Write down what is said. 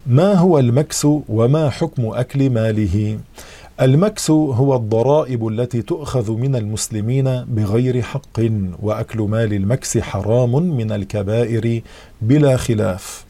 ما هو المكس وما حكم أكل ماله؟ المكس هو الضرائب التي تؤخذ من المسلمين بغير حق، وأكل مال المكس حرام من الكبائر بلا خلاف.